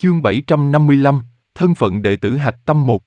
Chương 755, thân phận đệ tử hạch tâm 1.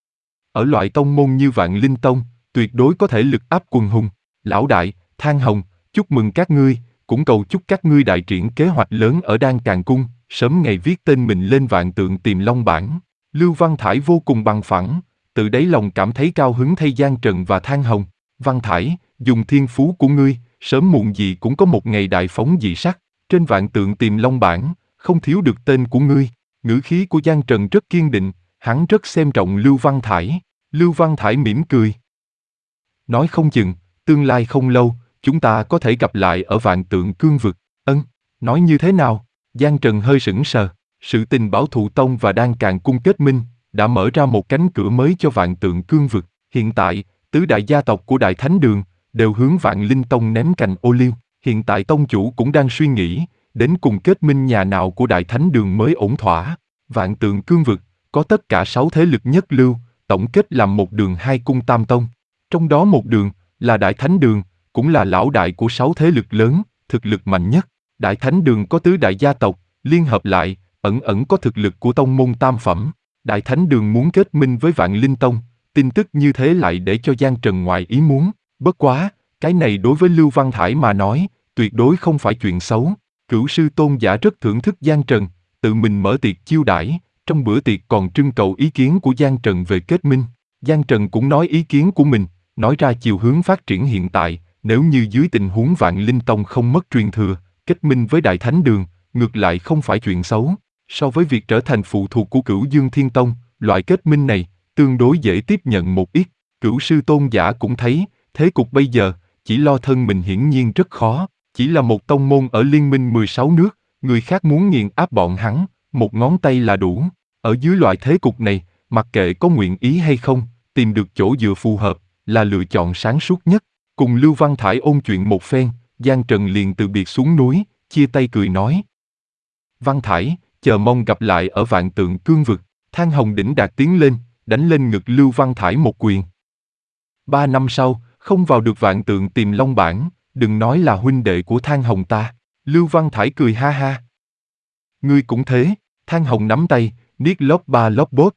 Ở loại tông môn như Vạn Linh Tông, tuyệt đối có thể lực áp quần hùng. Lão đại, Thang Hồng, chúc mừng các ngươi, cũng cầu chúc các ngươi đại triển kế hoạch lớn ở Đan Càn Cung, sớm ngày viết tên mình lên vạn tượng Tiềm Long bảng. Lưu Văn Thải vô cùng bằng phẳng, từ đáy lòng cảm thấy cao hứng thay Giang Trần và Thang Hồng. Văn Thải, dùng thiên phú của ngươi, sớm muộn gì cũng có một ngày đại phóng dị sắc. Trên vạn tượng Tiềm Long bảng, không thiếu được tên của ngươi. Ngữ khí của Giang Trần rất kiên định, hắn rất xem trọng Lưu Văn Thải. Lưu Văn Thải mỉm cười. Nói không chừng, tương lai không lâu, chúng ta có thể gặp lại ở vạn tượng cương vực. Nói như thế nào? Giang Trần hơi sững sờ. Sự tình Bảo Thụ Tông và Đan Càn Cung kết minh, đã mở ra một cánh cửa mới cho vạn tượng cương vực. Hiện tại, tứ đại gia tộc của Đại Thánh Đường, đều hướng Vạn Linh Tông ném cành ô liu. Hiện tại tông chủ cũng đang suy nghĩ, đến cùng kết minh nhà nào của Đại Thánh Đường mới ổn thỏa. Vạn tượng cương vực, có tất cả 6 thế lực nhất lưu, tổng kết làm một đường 2 cung tam tông. Trong đó một đường, là Đại Thánh Đường, cũng là lão đại của 6 thế lực lớn, thực lực mạnh nhất. Đại Thánh Đường có tứ đại gia tộc, liên hợp lại, ẩn có thực lực của tông môn tam phẩm. Đại Thánh Đường muốn kết minh với Vạn Linh Tông, tin tức như thế lại để cho Giang Trần ngoài ý muốn. Bất quá, cái này đối với Lưu Văn Thải mà nói, tuyệt đối không phải chuyện xấu. Cửu sư Tôn Giả rất thưởng thức Giang Trần, tự mình mở tiệc chiêu đãi, trong bữa tiệc còn trưng cầu ý kiến của Giang Trần về kết minh. Giang Trần cũng nói ý kiến của mình, nói ra chiều hướng phát triển hiện tại, nếu như dưới tình huống Vạn Linh Tông không mất truyền thừa, kết minh với Đại Thánh Đường, ngược lại không phải chuyện xấu. So với việc trở thành phụ thuộc của Cửu Dương Thiên Tông, loại kết minh này, tương đối dễ tiếp nhận một ít. Cửu sư Tôn Giả cũng thấy, thế cục bây giờ, chỉ lo thân mình hiển nhiên rất khó, chỉ là một tông môn ở liên minh 16 nước, người khác muốn nghiền áp bọn hắn, một ngón tay là đủ. Ở dưới loại thế cục này, mặc kệ có nguyện ý hay không, tìm được chỗ dựa phù hợp, là lựa chọn sáng suốt nhất. Cùng Lưu Văn Thải ôn chuyện một phen, Giang Trần liền từ biệt xuống núi, chia tay cười nói. Văn Thải, chờ mong gặp lại ở vạn tượng cương vực. Thang Hồng đỉnh đạt tiến lên, đánh lên ngực Lưu Văn Thải một quyền. 3 năm sau, không vào được vạn tượng Tiềm Long bảng, đừng nói là huynh đệ của Thang Hồng ta. Lưu Văn Thải cười ha ha. Ngươi cũng thế. Thang Hồng nắm tay, niết lóp ba lóp bốt.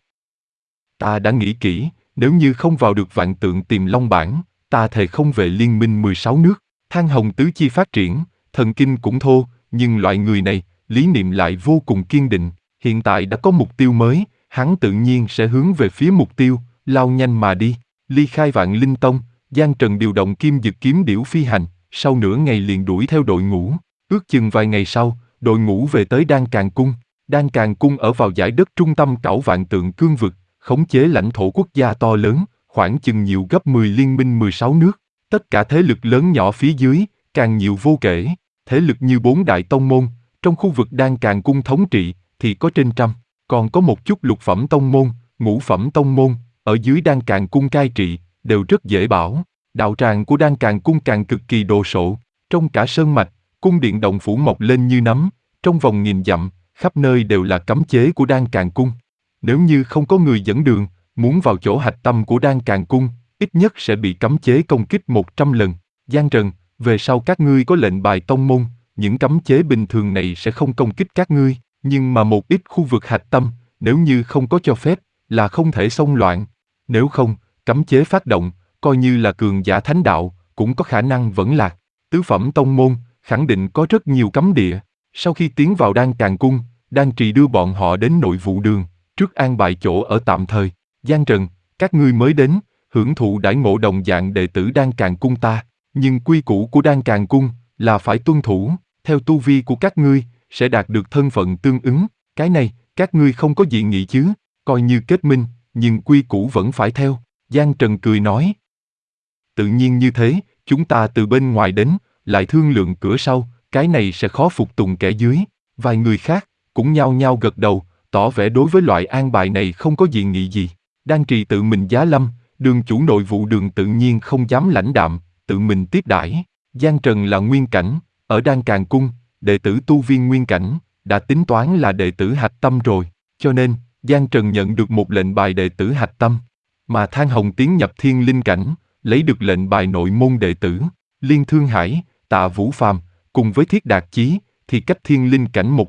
Ta đã nghĩ kỹ, nếu như không vào được vạn tượng Tiềm Long bảng, ta thề không về liên minh 16 nước. Thang Hồng tứ chi phát triển, thần kinh cũng thô, nhưng loại người này, lý niệm lại vô cùng kiên định. Hiện tại đã có mục tiêu mới, hắn tự nhiên sẽ hướng về phía mục tiêu, lao nhanh mà đi. Ly khai Vạn Linh Tông, Giang Trần điều động Kim Dực Kiếm Điểu phi hành, sau nửa ngày liền đuổi theo đội ngũ. Ước chừng vài ngày sau, đội ngũ về tới Đan Càn Cung. Đan Càn Cung ở vào dải đất trung tâm cảo vạn tượng cương vực, khống chế lãnh thổ quốc gia to lớn, khoảng chừng nhiều gấp 10 liên minh 16 nước. Tất cả thế lực lớn nhỏ phía dưới, càng nhiều vô kể. Thế lực như 4 đại tông môn, trong khu vực Đan Càn Cung thống trị, thì có trên trăm. Còn có một chút lục phẩm tông môn, ngũ phẩm tông môn, ở dưới Đan Càn Cung cai trị, đều rất dễ bảo. Đạo tràng của Đan Càn Cung càng cực kỳ đồ sộ. Trong cả sơn mạch, cung điện động phủ mọc lên như nấm, trong vòng nghìn dặm, khắp nơi đều là cấm chế của Đan Càn Cung. Nếu như không có người dẫn đường, muốn vào chỗ hạch tâm của Đan Càn Cung, ít nhất sẽ bị cấm chế công kích 100 lần. Giang Trần, về sau các ngươi có lệnh bài tông môn, những cấm chế bình thường này sẽ không công kích các ngươi, nhưng mà một ít khu vực hạch tâm, nếu như không có cho phép, là không thể xông loạn. Nếu không, cấm chế phát động, coi như là cường giả thánh đạo, cũng có khả năng vẫn lạc. Tứ phẩm tông môn, khẳng định có rất nhiều cấm địa. Sau khi tiến vào Đan Càn Cung, Đan Trì đưa bọn họ đến nội vụ đường, trước an bài chỗ ở tạm thời. Giang Trần, các ngươi mới đến, hưởng thụ đãi ngộ đồng dạng đệ tử Đan Càn Cung ta, nhưng quy củ của Đan Càn Cung là phải tuân thủ, theo tu vi của các ngươi, sẽ đạt được thân phận tương ứng. Cái này, các ngươi không có dị nghị chứ, coi như kết minh, nhưng quy củ vẫn phải theo. Giang Trần cười nói. Tự nhiên như thế, chúng ta từ bên ngoài đến, lại thương lượng cửa sau, cái này sẽ khó phục tùng kẻ dưới. Vài người khác, cũng nhao nhao gật đầu, tỏ vẻ đối với loại an bài này không có dị nghị gì. Đan Trì tự mình giá lâm, đường chủ nội vụ đường tự nhiên không dám lãnh đạm, tự mình tiếp đãi. Giang Trần là nguyên cảnh, ở Đan Càn Cung, đệ tử tu viên nguyên cảnh, đã tính toán là đệ tử hạch tâm rồi, cho nên, Giang Trần nhận được một lệnh bài đệ tử hạch tâm, mà Thang Hồng tiến nhập thiên linh cảnh, lấy được lệnh bài nội môn đệ tử. Liên Thương Hải, Tạ Vũ Phàm, cùng với Thiết Đạt Chí, thì cách thiên linh cảnh một bước,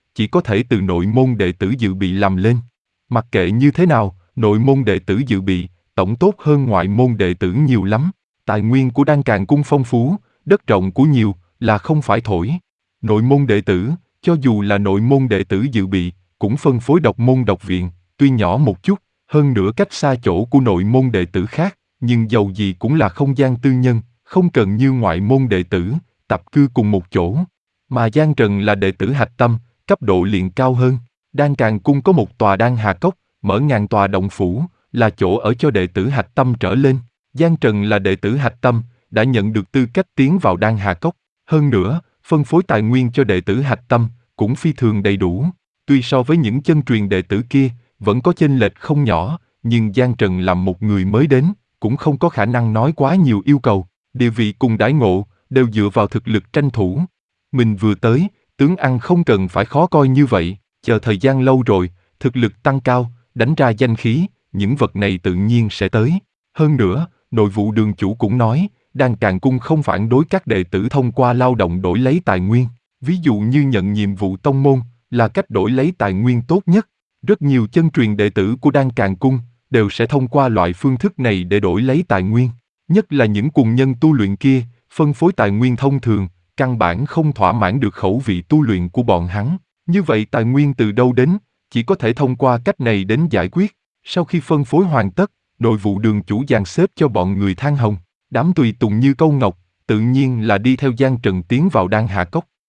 chỉ có thể từ nội môn đệ tử dự bị làm lên. Mặc kệ như thế nào, nội môn đệ tử dự bị, tổng tốt hơn ngoại môn đệ tử nhiều lắm. Tài nguyên của Đan Càn Cung phong phú, đất rộng của nhiều, là không phải thổi. Nội môn đệ tử, cho dù là nội môn đệ tử dự bị, cũng phân phối độc môn độc viện, tuy nhỏ một chút, hơn nữa cách xa chỗ của nội môn đệ tử khác, nhưng dầu gì cũng là không gian tư nhân, không cần như ngoại môn đệ tử, tập cư cùng một chỗ. Mà Giang Trần là đệ tử hạch tâm, cấp độ liền cao hơn. Đan Càn Cung có một tòa Đan Hà Cốc, mở ngàn tòa động phủ, là chỗ ở cho đệ tử hạch tâm trở lên. Giang Trần là đệ tử hạch tâm, đã nhận được tư cách tiến vào Đan Hà Cốc. Hơn nữa, phân phối tài nguyên cho đệ tử hạch tâm, cũng phi thường đầy đủ. Tuy so với những chân truyền đệ tử kia, vẫn có chênh lệch không nhỏ, nhưng Giang Trần làm một người mới đến, cũng không có khả năng nói quá nhiều yêu cầu. Địa vị cùng đãi ngộ, đều dựa vào thực lực tranh thủ. Mình vừa tới, tướng ăn không cần phải khó coi như vậy, chờ thời gian lâu rồi, thực lực tăng cao, đánh ra danh khí, những vật này tự nhiên sẽ tới. Hơn nữa, nội vụ đường chủ cũng nói, Đan Càn Cung không phản đối các đệ tử thông qua lao động đổi lấy tài nguyên. Ví dụ như nhận nhiệm vụ tông môn, là cách đổi lấy tài nguyên tốt nhất. Rất nhiều chân truyền đệ tử của Đan Càn Cung, đều sẽ thông qua loại phương thức này để đổi lấy tài nguyên. Nhất là những cùng nhân tu luyện kia, phân phối tài nguyên thông thường, căn bản không thỏa mãn được khẩu vị tu luyện của bọn hắn. Như vậy tài nguyên từ đâu đến, chỉ có thể thông qua cách này đến giải quyết. Sau khi phân phối hoàn tất, nội vụ đường chủ dàn xếp cho bọn người Than Hồng, đám tùy tùng như Câu Ngọc, tự nhiên là đi theo Giang Trần tiến vào Đan Hà Cốc.